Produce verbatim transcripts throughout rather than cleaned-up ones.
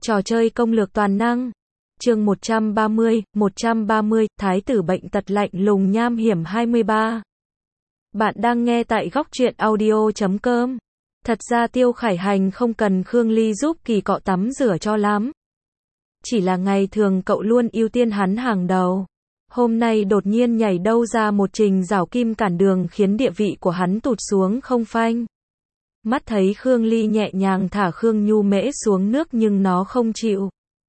Trò chơi công lược toàn năng. Chương một trăm ba mươi, một trăm ba mươi, Thái tử bệnh tật lạnh lùng nham hiểm hai mươi ba. Bạn đang nghe tại góc truyện audio chấm com. Thật ra Tiêu Khải Hành không cần Khương Ly giúp Kỳ Cọ tắm rửa cho lắm. Chỉ là ngày thường cậu luôn ưu tiên hắn hàng đầu. Hôm nay đột nhiên nhảy đâu ra một trình rảo kim cản đường khiến địa vị của hắn tụt xuống không phanh. Mắt thấy Khương Ly nhẹ nhàng thả Khương Nhu Mễ xuống nước nhưng nó không chịu.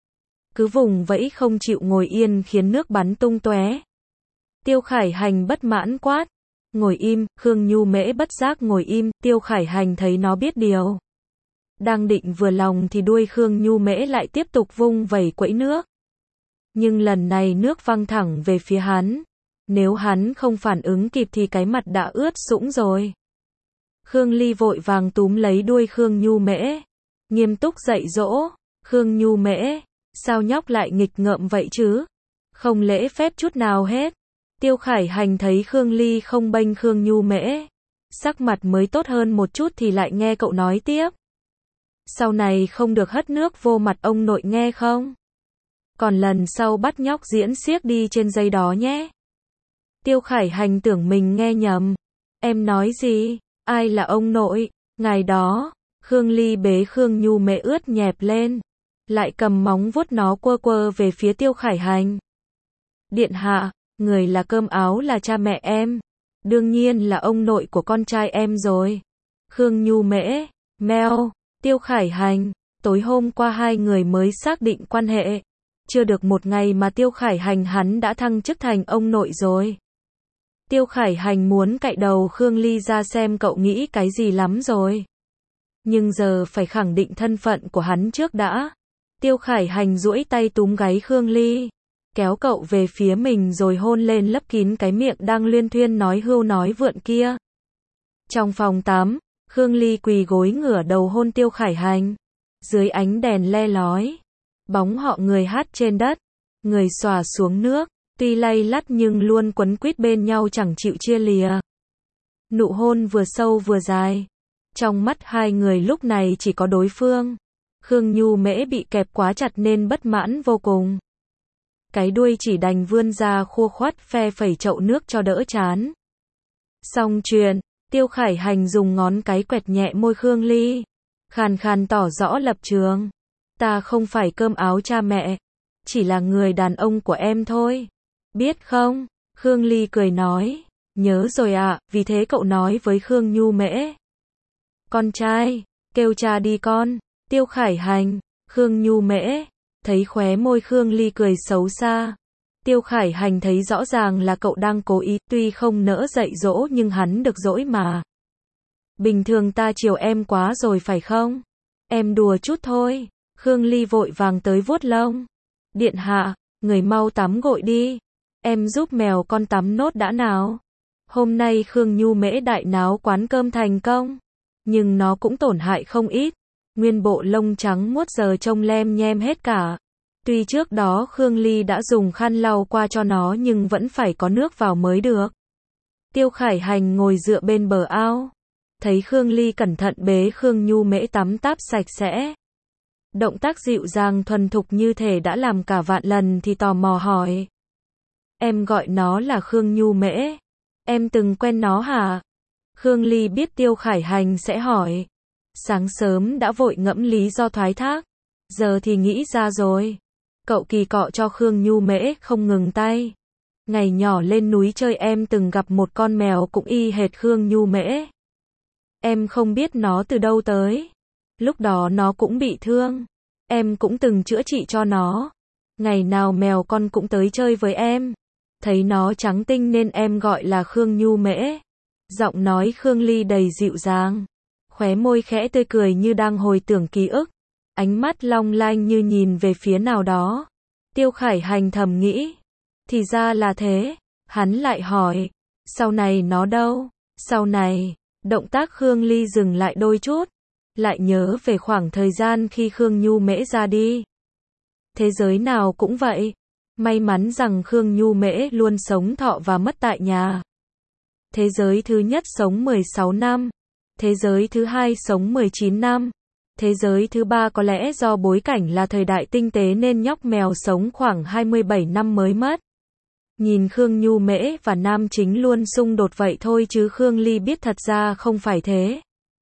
Cứ vùng vẫy không chịu ngồi yên khiến nước bắn tung tóe. Tiêu Khải Hành bất mãn quát. Ngồi im, Khương Nhu Mễ bất giác ngồi im, Tiêu Khải Hành thấy nó biết điều. Đang định vừa lòng thì đuôi Khương Nhu Mễ lại tiếp tục vung vẩy quẫy nước. Nhưng lần này nước văng thẳng về phía hắn. Nếu hắn không phản ứng kịp thì cái mặt đã ướt sũng rồi. Khương Ly vội vàng túm lấy đuôi Khương Nhu Mễ. Nghiêm túc dạy dỗ. Khương Nhu Mễ, sao nhóc lại nghịch ngợm vậy chứ? Không lễ phép chút nào hết. Tiêu Khải Hành thấy Khương Ly không bênh Khương Nhu Mễ. Sắc mặt mới tốt hơn một chút thì lại nghe cậu nói tiếp. Sau này không được hất nước vô mặt ông nội nghe không? Còn lần sau bắt nhóc diễn xiếc đi trên dây đó nhé. Tiêu Khải Hành tưởng mình nghe nhầm. Em nói gì? Ai là ông nội? Ngày đó, Khương Ly bế Khương Nhu Mễ ướt nhẹp lên. Lại cầm móng vuốt nó quơ quơ về phía Tiêu Khải Hành. Điện hạ, người là cơm áo là cha mẹ em. Đương nhiên là ông nội của con trai em rồi. Khương Nhu Mễ, meo, Tiêu Khải Hành, tối hôm qua hai người mới xác định quan hệ. Chưa được một ngày mà Tiêu Khải Hành hắn đã thăng chức thành ông nội rồi. Tiêu Khải Hành muốn cạy đầu Khương Ly ra xem cậu nghĩ cái gì lắm rồi. Nhưng giờ phải khẳng định thân phận của hắn trước đã. Tiêu Khải Hành duỗi tay túm gáy Khương Ly, kéo cậu về phía mình rồi hôn lên lấp kín cái miệng đang luyên thuyên nói hưu nói vượn kia. Trong phòng tắm, Khương Ly quỳ gối ngửa đầu hôn Tiêu Khải Hành. Dưới ánh đèn le lói, bóng họ người hát trên đất, người xòa xuống nước, tuy lay lắt nhưng luôn quấn quýt bên nhau chẳng chịu chia lìa. Nụ hôn vừa sâu vừa dài. Trong mắt hai người lúc này chỉ có đối phương. Khương Nhu Mễ bị kẹp quá chặt nên bất mãn vô cùng. Cái đuôi chỉ đành vươn ra khua khoắt phe phẩy chậu nước cho đỡ chán. Xong chuyện, Tiêu Khải Hành dùng ngón cái quẹt nhẹ môi Khương Ly. Khàn khàn tỏ rõ lập trường. Ta không phải cơm áo cha mẹ. Chỉ là người đàn ông của em thôi. Biết không? Khương Ly cười nói. Nhớ rồi ạ, à, vì thế cậu nói với Khương Nhu Mễ. Con trai, kêu cha đi con. Tiêu Khải Hành, Khương Nhu Mễ, thấy khóe môi Khương Ly cười xấu xa. Tiêu Khải Hành thấy rõ ràng là cậu đang cố ý, tuy không nỡ dạy dỗ nhưng hắn được dỗi mà. Bình thường ta chiều em quá rồi phải không? Em đùa chút thôi. Khương Ly vội vàng tới vuốt lông. Điện hạ, người mau tắm gội đi. Em giúp mèo con tắm nốt đã nào. Hôm nay Khương Nhu Mễ đại náo quán cơm thành công. Nhưng nó cũng tổn hại không ít. Nguyên bộ lông trắng muốt giờ trông lem nhem hết cả. Tuy trước đó Khương Ly đã dùng khăn lau qua cho nó nhưng vẫn phải có nước vào mới được. Tiêu Khải Hành ngồi dựa bên bờ ao. Thấy Khương Ly cẩn thận bế Khương Nhu Mễ tắm táp sạch sẽ. Động tác dịu dàng thuần thục như thể đã làm cả vạn lần thì tò mò hỏi. Em gọi nó là Khương Nhu Mễ. Em từng quen nó hả? Khương Ly biết Tiêu Khải Hành sẽ hỏi. Sáng sớm đã vội ngẫm lý do thoái thác. Giờ thì nghĩ ra rồi. Cậu Kỳ Cọ cho Khương Nhu Mễ không ngừng tay. Ngày nhỏ lên núi chơi em từng gặp một con mèo cũng y hệt Khương Nhu Mễ. Em không biết nó từ đâu tới. Lúc đó nó cũng bị thương. Em cũng từng chữa trị cho nó. Ngày nào mèo con cũng tới chơi với em. Thấy nó trắng tinh nên em gọi là Khương Nhu Mễ. Giọng nói Khương Ly đầy dịu dàng. Khóe môi khẽ tươi cười như đang hồi tưởng ký ức. Ánh mắt long lanh như nhìn về phía nào đó. Tiêu Khải Hành thầm nghĩ. Thì ra là thế. Hắn lại hỏi. Sau này nó đâu? Sau này, động tác Khương Ly dừng lại đôi chút. Lại nhớ về khoảng thời gian khi Khương Nhu Mễ ra đi. Thế giới nào cũng vậy. May mắn rằng Khương Nhu Mễ luôn sống thọ và mất tại nhà. Thế giới thứ nhất sống mười sáu năm. Thế giới thứ hai sống mười chín năm. Thế giới thứ ba có lẽ do bối cảnh là thời đại tinh tế nên nhóc mèo sống khoảng hai mươi bảy năm mới mất. Nhìn Khương Nhu Mễ và nam chính luôn xung đột vậy thôi chứ Khương Ly biết thật ra không phải thế.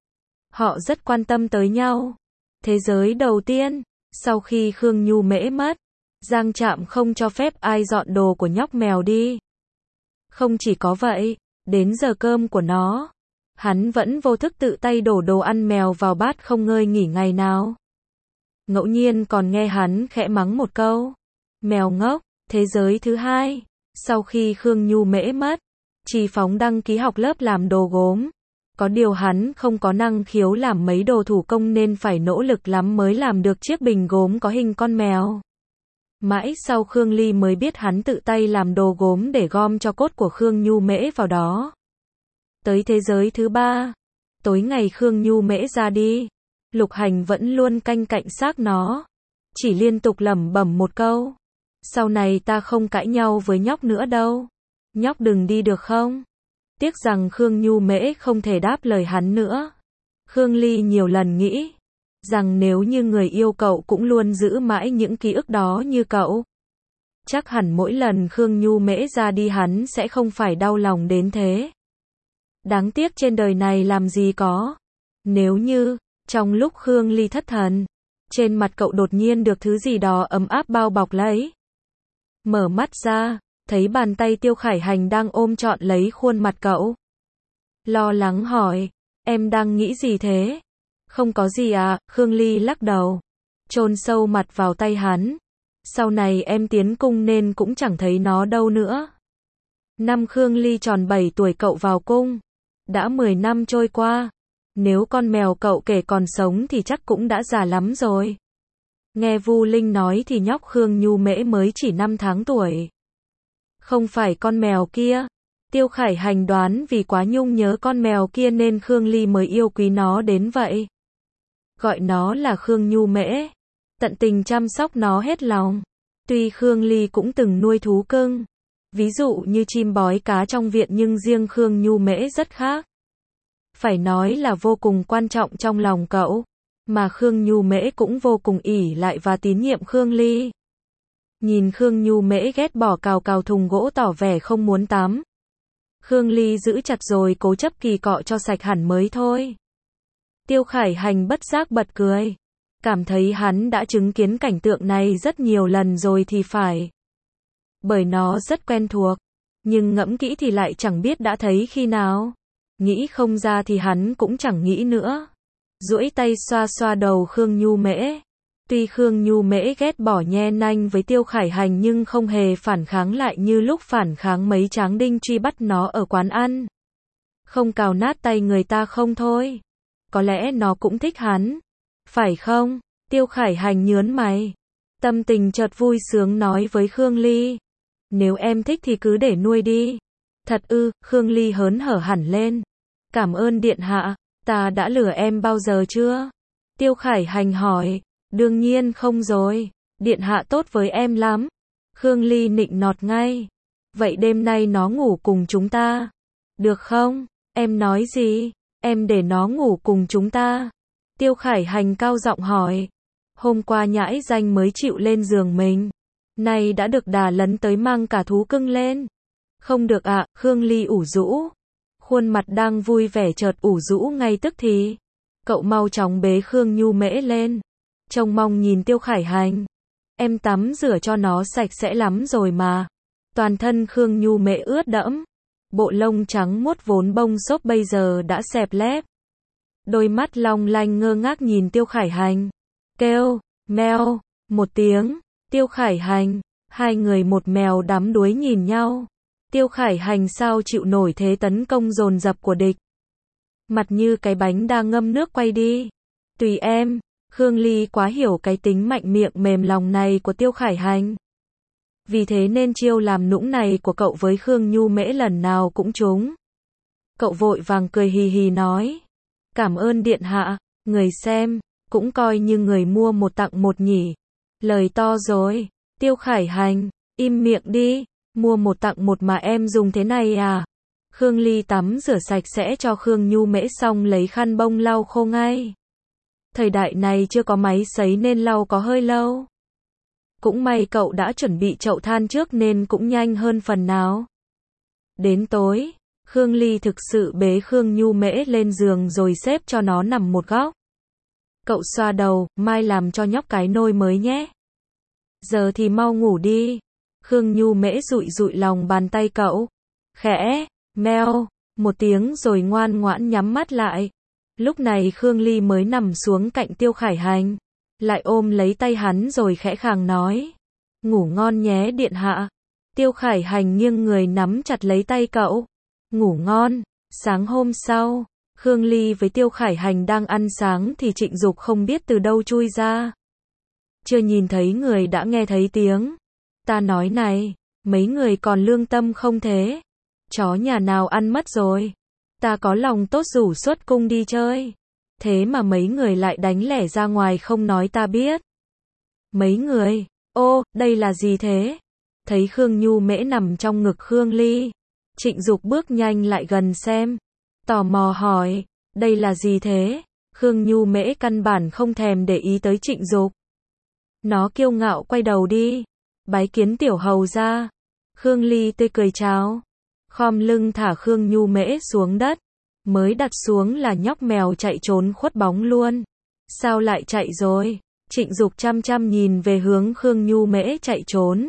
Họ rất quan tâm tới nhau. Thế giới đầu tiên, sau khi Khương Nhu Mễ mất, Giang Trạm không cho phép ai dọn đồ của nhóc mèo đi. Không chỉ có vậy, đến giờ cơm của nó, hắn vẫn vô thức tự tay đổ đồ ăn mèo vào bát không ngơi nghỉ ngày nào. Ngẫu nhiên còn nghe hắn khẽ mắng một câu. Mèo ngốc. Thế giới thứ hai, sau khi Khương Nhu Mễ mất, Trì Phóng đăng ký học lớp làm đồ gốm. Có điều hắn không có năng khiếu làm mấy đồ thủ công nên phải nỗ lực lắm mới làm được chiếc bình gốm có hình con mèo. Mãi sau Khương Ly mới biết hắn tự tay làm đồ gốm để gom cho cốt của Khương Nhu Mễ vào đó. Tới thế giới thứ ba, tối ngày Khương Nhu Mễ ra đi, Lục Hành vẫn luôn canh cạnh xác nó, chỉ liên tục lẩm bẩm một câu. Sau này ta không cãi nhau với nhóc nữa đâu. Nhóc đừng đi được không? Tiếc rằng Khương Nhu Mễ không thể đáp lời hắn nữa. Khương Ly nhiều lần nghĩ rằng nếu như người yêu cậu cũng luôn giữ mãi những ký ức đó như cậu, chắc hẳn mỗi lần Khương Nhu Mễ ra đi hắn sẽ không phải đau lòng đến thế. Đáng tiếc trên đời này làm gì có. Nếu như, trong lúc Khương Ly thất thần, trên mặt cậu đột nhiên được thứ gì đó ấm áp bao bọc lấy. Mở mắt ra, thấy bàn tay Tiêu Khải Hành đang ôm trọn lấy khuôn mặt cậu. Lo lắng hỏi, em đang nghĩ gì thế? Không có gì à, Khương Ly lắc đầu, chôn sâu mặt vào tay hắn. Sau này em tiến cung nên cũng chẳng thấy nó đâu nữa. Năm Khương Ly tròn bảy tuổi cậu vào cung. Đã mười năm trôi qua. Nếu con mèo cậu kể còn sống thì chắc cũng đã già lắm rồi. Nghe Vu Linh nói thì nhóc Khương Nhu Mễ mới chỉ năm tháng tuổi. Không phải con mèo kia. Tiêu Khải Hành đoán vì quá nhung nhớ con mèo kia nên Khương Ly mới yêu quý nó đến vậy. Gọi nó là Khương Nhu Mễ. Tận tình chăm sóc nó hết lòng. Tuy Khương Ly cũng từng nuôi thú cưng, ví dụ như chim bói cá trong viện, nhưng riêng Khương Nhu Mễ rất khác. Phải nói là vô cùng quan trọng trong lòng cậu. Mà Khương Nhu Mễ cũng vô cùng ỷ lại và tín nhiệm Khương Ly. Nhìn Khương Nhu Mễ ghét bỏ cào cào thùng gỗ tỏ vẻ không muốn tắm. Khương Ly giữ chặt rồi cố chấp kỳ cọ cho sạch hẳn mới thôi. Tiêu Khải Hành bất giác bật cười. Cảm thấy hắn đã chứng kiến cảnh tượng này rất nhiều lần rồi thì phải. Bởi nó rất quen thuộc. Nhưng ngẫm kỹ thì lại chẳng biết đã thấy khi nào. Nghĩ không ra thì hắn cũng chẳng nghĩ nữa. Duỗi tay xoa xoa đầu Khương Nhu Mễ. Tuy Khương Nhu Mễ ghét bỏ nhe nanh với Tiêu Khải Hành nhưng không hề phản kháng lại như lúc phản kháng mấy tráng đinh truy bắt nó ở quán ăn. Không cào nát tay người ta không thôi. Có lẽ nó cũng thích hắn. Phải không? Tiêu Khải Hành nhớn mày. Tâm tình chợt vui sướng nói với Khương Ly. Nếu em thích thì cứ để nuôi đi. Thật ư? Khương Ly hớn hở hẳn lên. Cảm ơn điện hạ. Ta đã lừa em bao giờ chưa? Tiêu Khải Hành hỏi. Đương nhiên không rồi. Điện hạ tốt với em lắm. Khương Ly nịnh nọt ngay. Vậy đêm nay nó ngủ cùng chúng ta. Được không? Em nói gì? Em để nó ngủ cùng chúng ta. Tiêu Khải Hành cao giọng hỏi. Hôm qua nhãi danh mới chịu lên giường mình. Nay đã được đà lấn tới mang cả thú cưng lên. Không được ạ, à, Khương Ly ủ rũ. Khuôn mặt đang vui vẻ chợt ủ rũ ngay tức thì. Cậu mau chóng bế Khương Nhu Mễ lên. Trông mong nhìn Tiêu Khải Hành. Em tắm rửa cho nó sạch sẽ lắm rồi mà. Toàn thân Khương Nhu Mễ ướt đẫm. Bộ lông trắng muốt vốn bông xốp bây giờ đã xẹp lép. Đôi mắt long lanh ngơ ngác nhìn Tiêu Khải Hành. Kêu, meo, một tiếng. Tiêu Khải Hành. Hai người một mèo đắm đuối nhìn nhau. Tiêu Khải Hành sao chịu nổi thế tấn công dồn dập của địch. Mặt như cái bánh đang ngâm nước quay đi. Tùy em. Khương Ly quá hiểu cái tính mạnh miệng mềm lòng này của Tiêu Khải Hành. Vì thế nên chiêu làm nũng này của cậu với Khương Nhu Mễ lần nào cũng trúng. Cậu vội vàng cười hì hì nói. Cảm ơn điện hạ, người xem, cũng coi như người mua một tặng một nhỉ. Lời to rồi. Tiêu Khải Hành, im miệng đi, mua một tặng một mà em dùng thế này à? Khương Ly tắm rửa sạch sẽ cho Khương Nhu Mễ xong lấy khăn bông lau khô ngay. Thời đại này chưa có máy sấy nên lau có hơi lâu. Cũng may cậu đã chuẩn bị chậu than trước nên cũng nhanh hơn phần nào. Đến tối, Khương Ly thực sự bế Khương Nhu Mễ lên giường rồi xếp cho nó nằm một góc. Cậu xoa đầu, mai làm cho nhóc cái nôi mới nhé. Giờ thì mau ngủ đi. Khương Nhu Mễ dụi dụi lòng bàn tay cậu. Khẽ, meo, một tiếng rồi ngoan ngoãn nhắm mắt lại. Lúc này Khương Ly mới nằm xuống cạnh Tiêu Khải Hành. Lại ôm lấy tay hắn rồi khẽ khàng nói. Ngủ ngon nhé điện hạ. Tiêu Khải Hành nghiêng người nắm chặt lấy tay cậu. Ngủ ngon. Sáng hôm sau, Khương Ly với Tiêu Khải Hành đang ăn sáng thì Trịnh Dục không biết từ đâu chui ra. Chưa nhìn thấy người đã nghe thấy tiếng. Ta nói này, mấy người còn lương tâm không thế? Chó nhà nào ăn mất rồi? Ta có lòng tốt rủ xuất cung đi chơi. Thế mà mấy người lại đánh lẻ ra ngoài không nói ta biết. Mấy người, ô, đây là gì thế? Thấy Khương Nhu Mễ nằm trong ngực Khương Ly. Trịnh Dục bước nhanh lại gần xem. Tò mò hỏi, đây là gì thế? Khương Nhu Mễ căn bản không thèm để ý tới Trịnh Dục. Nó kiêu ngạo quay đầu đi. Bái kiến tiểu hầu ra. Khương Ly tươi cười chào. Khom lưng thả Khương Nhu Mễ xuống đất. Mới đặt xuống là nhóc mèo chạy trốn khuất bóng luôn. Sao lại chạy rồi? Trịnh Dục chăm chăm nhìn về hướng Khương Nhu Mễ chạy trốn.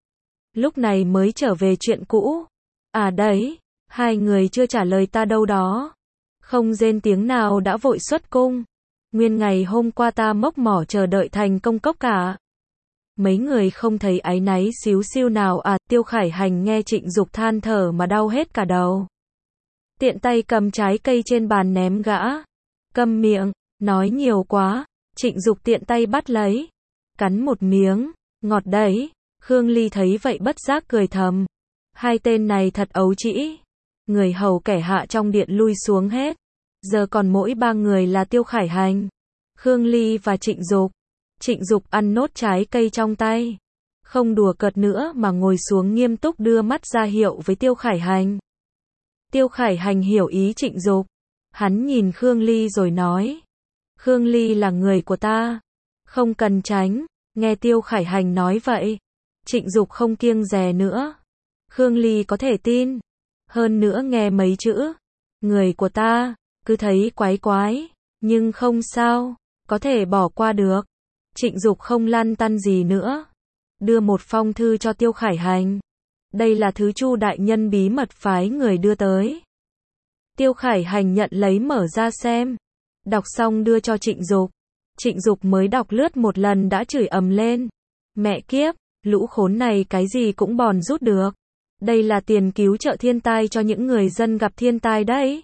Lúc này mới trở về chuyện cũ. À đấy, hai người chưa trả lời ta đâu đó. Không rên tiếng nào đã vội xuất cung. Nguyên ngày hôm qua ta mốc mỏ chờ đợi thành công cốc cả. Mấy người không thấy áy náy xíu xiu nào à? Tiêu Khải Hành nghe Trịnh Dục than thở mà đau hết cả đầu. Tiện tay cầm trái cây trên bàn ném gã. Câm miệng, nói nhiều quá. Trịnh Dục tiện tay bắt lấy. Cắn một miếng, ngọt đấy. Khương Ly thấy vậy bất giác cười thầm. Hai tên này thật ấu trĩ. Người hầu kẻ hạ trong điện lui xuống hết. Giờ còn mỗi ba người là Tiêu Khải Hành, Khương Ly và Trịnh Dục. Trịnh Dục ăn nốt trái cây trong tay. Không đùa cợt nữa mà ngồi xuống nghiêm túc đưa mắt ra hiệu với Tiêu Khải Hành. Tiêu Khải Hành hiểu ý Trịnh Dục. Hắn nhìn Khương Ly rồi nói. Khương Ly là người của ta. Không cần tránh. Nghe Tiêu Khải Hành nói vậy. Trịnh Dục không kiêng dè nữa. Khương Ly có thể tin. Hơn nữa nghe mấy chữ. Người của ta. Cứ thấy quái quái. Nhưng không sao. Có thể bỏ qua được. Trịnh Dục không lăn tăn gì nữa. Đưa một phong thư cho Tiêu Khải Hành. Đây là thứ Chu đại nhân bí mật phái người đưa tới. Tiêu Khải Hành nhận lấy mở ra xem. Đọc xong đưa cho Trịnh Dục. Trịnh Dục mới đọc lướt một lần đã chửi ầm lên. Mẹ kiếp, lũ khốn này cái gì cũng bòn rút được. Đây là tiền cứu trợ thiên tai cho những người dân gặp thiên tai đấy.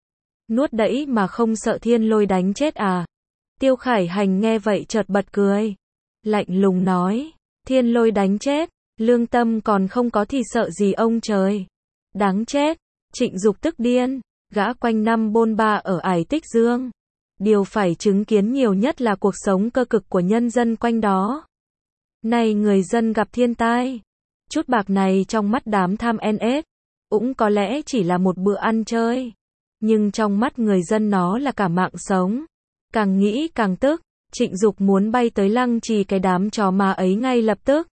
Nuốt đẫy mà không sợ thiên lôi đánh chết à? Tiêu Khải Hành nghe vậy chợt bật cười. Lạnh lùng nói. Thiên lôi đánh chết. Lương tâm còn không có thì sợ gì ông trời. Đáng chết. Trịnh Dục tức điên. Gã quanh năm bôn ba ở Ải Tích Dương. Điều phải chứng kiến nhiều nhất là cuộc sống cơ cực của nhân dân quanh đó. Này người dân gặp thiên tai. Chút bạc này trong mắt đám tham en ết. Cũng có lẽ chỉ là một bữa ăn chơi. Nhưng trong mắt người dân nó là cả mạng sống. Càng nghĩ càng tức. Trịnh Dục muốn bay tới lăng trì cái đám chó ma ấy ngay lập tức.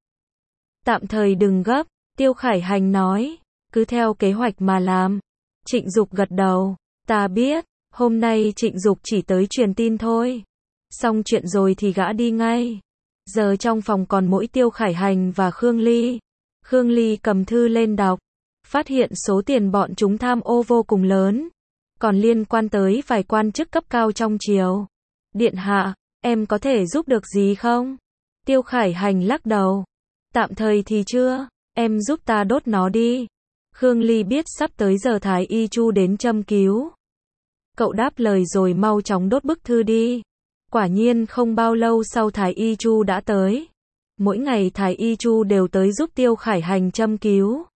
Tạm thời đừng gấp. Tiêu Khải Hành nói. Cứ theo kế hoạch mà làm. Trịnh Dục gật đầu. Ta biết. Hôm nay Trịnh Dục chỉ tới truyền tin thôi. Xong chuyện rồi thì gã đi ngay. Giờ trong phòng còn mỗi Tiêu Khải Hành và Khương Ly. Khương Ly cầm thư lên đọc. Phát hiện số tiền bọn chúng tham ô vô cùng lớn. Còn liên quan tới vài quan chức cấp cao trong triều. Điện hạ, em có thể giúp được gì không? Tiêu Khải Hành lắc đầu. Tạm thời thì chưa, em giúp ta đốt nó đi. Khương Ly biết sắp tới giờ Thái Y Chu đến châm cứu. Cậu đáp lời rồi mau chóng đốt bức thư đi. Quả nhiên không bao lâu sau Thái Y Chu đã tới. Mỗi ngày Thái Y Chu đều tới giúp Tiêu Khải Hành châm cứu.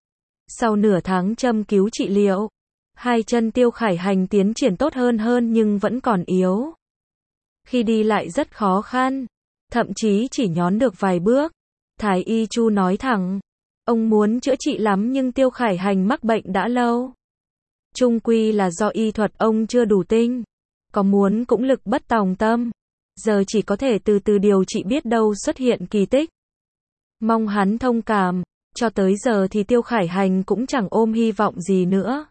Sau nửa tháng châm cứu trị liệu, hai chân Tiêu Khải Hành tiến triển tốt hơn hơn nhưng vẫn còn yếu. Khi đi lại rất khó khăn, thậm chí chỉ nhón được vài bước. Thái Y Chu nói thẳng, ông muốn chữa trị lắm nhưng Tiêu Khải Hành mắc bệnh đã lâu. Chung quy là do y thuật ông chưa đủ tinh. có muốn cũng lực bất tòng tâm. Giờ chỉ có thể từ từ điều trị, biết đâu xuất hiện kỳ tích. Mong hắn thông cảm. Cho tới giờ thì Tiêu Khải Hành cũng chẳng ôm hy vọng gì nữa.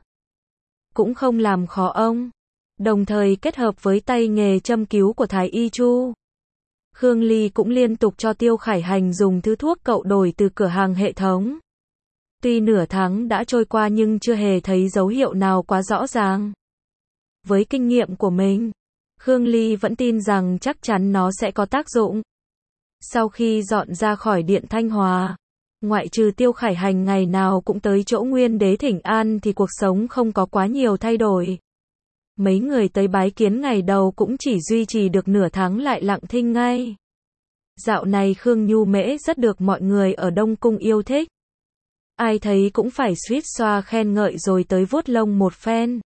Cũng không làm khó ông. Đồng thời kết hợp với tay nghề châm cứu của Thái Y Chu, Khương Ly cũng liên tục cho Tiêu Khải Hành dùng thứ thuốc cậu đổi từ cửa hàng hệ thống. Tuy nửa tháng đã trôi qua nhưng chưa hề thấy dấu hiệu nào quá rõ ràng. Với kinh nghiệm của mình, Khương Ly vẫn tin rằng chắc chắn nó sẽ có tác dụng. Sau khi dọn ra khỏi Điện Thanh Hòa, ngoại trừ Tiêu Khải Hành ngày nào cũng tới chỗ Nguyên Đế thỉnh an thì cuộc sống không có quá nhiều thay đổi. Mấy người tới bái kiến ngày đầu cũng chỉ duy trì được nửa tháng lại lặng thinh ngay. Dạo này Khương Nhu Mễ rất được mọi người ở Đông Cung yêu thích. Ai thấy cũng phải suýt xoa khen ngợi rồi tới vuốt lông một phen.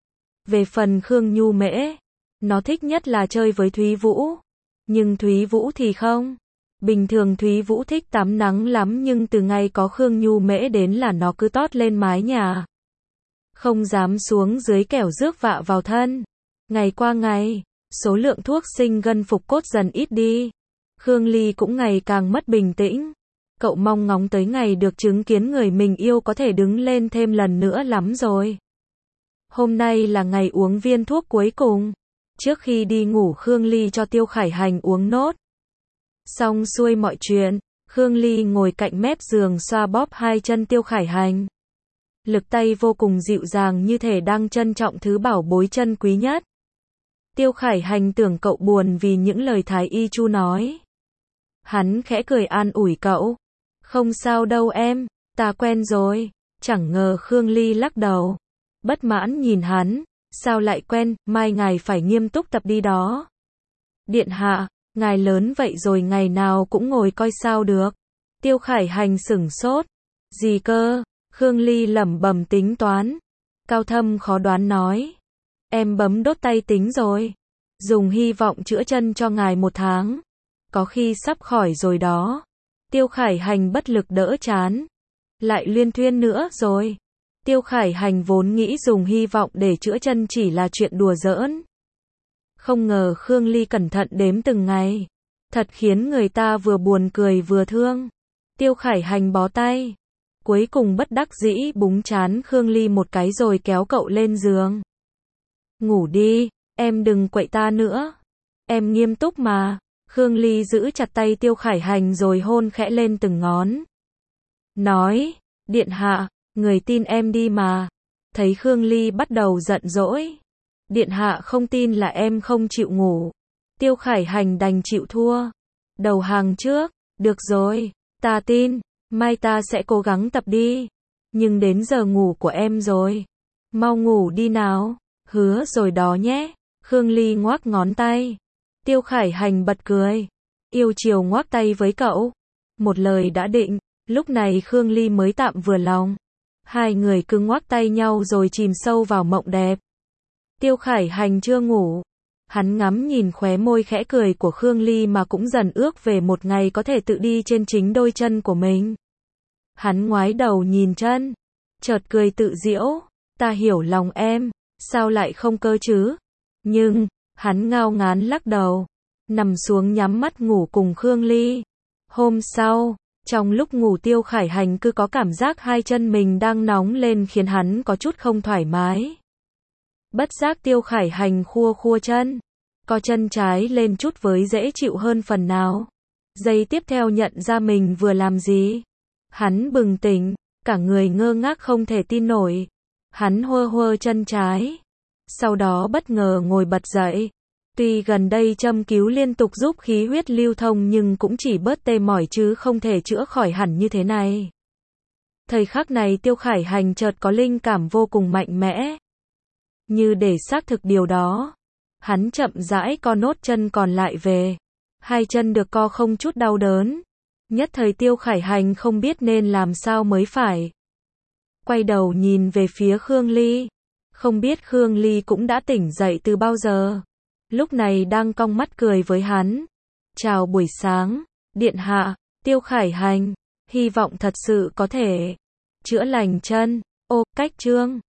Về phần Khương Nhu Mễ, nó thích nhất là chơi với Thúy Vũ. Nhưng Thúy Vũ thì không. Bình thường Thúy Vũ thích tắm nắng lắm nhưng từ ngày có Khương Nhu Mễ đến là nó cứ tót lên mái nhà. Không dám xuống dưới kẻo rước vạ vào thân. Ngày qua ngày, số lượng thuốc sinh gân phục cốt dần ít đi. Khương Ly cũng ngày càng mất bình tĩnh. Cậu mong ngóng tới ngày được chứng kiến người mình yêu có thể đứng lên thêm lần nữa lắm rồi. Hôm nay là ngày uống viên thuốc cuối cùng. Trước khi đi ngủ Khương Ly cho Tiêu Khải Hành uống nốt. Xong xuôi mọi chuyện, Khương Ly ngồi cạnh mép giường xoa bóp hai chân Tiêu Khải Hành. Lực tay vô cùng dịu dàng như thể đang trân trọng thứ bảo bối chân quý nhất. Tiêu Khải Hành tưởng cậu buồn vì những lời Thái Y Chu nói. Hắn khẽ cười an ủi cậu. Không sao đâu em, ta quen rồi. Chẳng ngờ Khương Ly lắc đầu. Bất mãn nhìn hắn. Sao lại quen, mai ngài phải nghiêm túc tập đi đó. Điện hạ, ngài lớn vậy rồi ngày nào cũng ngồi coi sao được. Tiêu Khải Hành sửng sốt. Gì cơ? Khương Ly lẩm bẩm tính toán. Cao thâm khó đoán nói. Em bấm đốt tay tính rồi. Dùng hy vọng chữa chân cho ngài một tháng. Có khi sắp khỏi rồi đó. Tiêu Khải Hành bất lực đỡ chán. Lại luyên thuyên nữa rồi. Tiêu Khải Hành vốn nghĩ dùng hy vọng để chữa chân chỉ là chuyện đùa giỡn. Không ngờ Khương Ly cẩn thận đếm từng ngày. Thật khiến người ta vừa buồn cười vừa thương. Tiêu Khải Hành bó tay. Cuối cùng bất đắc dĩ búng chán Khương Ly một cái rồi kéo cậu lên giường. Ngủ đi, em đừng quậy ta nữa. Em nghiêm túc mà. Khương Ly giữ chặt tay Tiêu Khải Hành rồi hôn khẽ lên từng ngón. Nói, điện hạ, người tin em đi mà. Thấy Khương Ly bắt đầu giận dỗi. Điện hạ không tin là em không chịu ngủ. Tiêu Khải Hành đành chịu thua. Đầu hàng trước, được rồi, ta tin. Mai ta sẽ cố gắng tập đi. Nhưng đến giờ ngủ của em rồi. Mau ngủ đi nào. Hứa rồi đó nhé. Khương Ly ngoác ngón tay. Tiêu Khải Hành bật cười. Yêu chiều ngoác tay với cậu. Một lời đã định. Lúc này Khương Ly mới tạm vừa lòng. Hai người cứ ngoác tay nhau rồi chìm sâu vào mộng đẹp. Tiêu Khải Hành chưa ngủ. Hắn ngắm nhìn khóe môi khẽ cười của Khương Ly mà cũng dần ước về một ngày có thể tự đi trên chính đôi chân của mình. Hắn ngoái đầu nhìn chân. Chợt cười tự giễu. Ta hiểu lòng em. Sao lại không cơ chứ? Nhưng, hắn ngao ngán lắc đầu. Nằm xuống nhắm mắt ngủ cùng Khương Ly. Hôm sau, trong lúc ngủ Tiêu Khải Hành cứ có cảm giác hai chân mình đang nóng lên khiến hắn có chút không thoải mái. Bất giác Tiêu Khải Hành khua khua chân. Co chân trái lên chút với dễ chịu hơn phần nào. Giây tiếp theo nhận ra mình vừa làm gì. Hắn bừng tỉnh, cả người ngơ ngác không thể tin nổi. Hắn hơ hơ chân trái. Sau đó bất ngờ ngồi bật dậy. Tuy gần đây châm cứu liên tục giúp khí huyết lưu thông nhưng cũng chỉ bớt tê mỏi chứ không thể chữa khỏi hẳn như thế này. Thời khắc này Tiêu Khải Hành chợt có linh cảm vô cùng mạnh mẽ. Như để xác thực điều đó, hắn chậm rãi co nốt chân còn lại về. Hai chân được co không chút đau đớn. Nhất thời Tiêu Khải Hành không biết nên làm sao mới phải. Quay đầu nhìn về phía Khương Ly. Không biết Khương Ly cũng đã tỉnh dậy từ bao giờ. Lúc này đang cong mắt cười với hắn. Chào buổi sáng, điện hạ. Tiêu Khải Hành, hy vọng thật sự có thể chữa lành chân. Ô, cách chương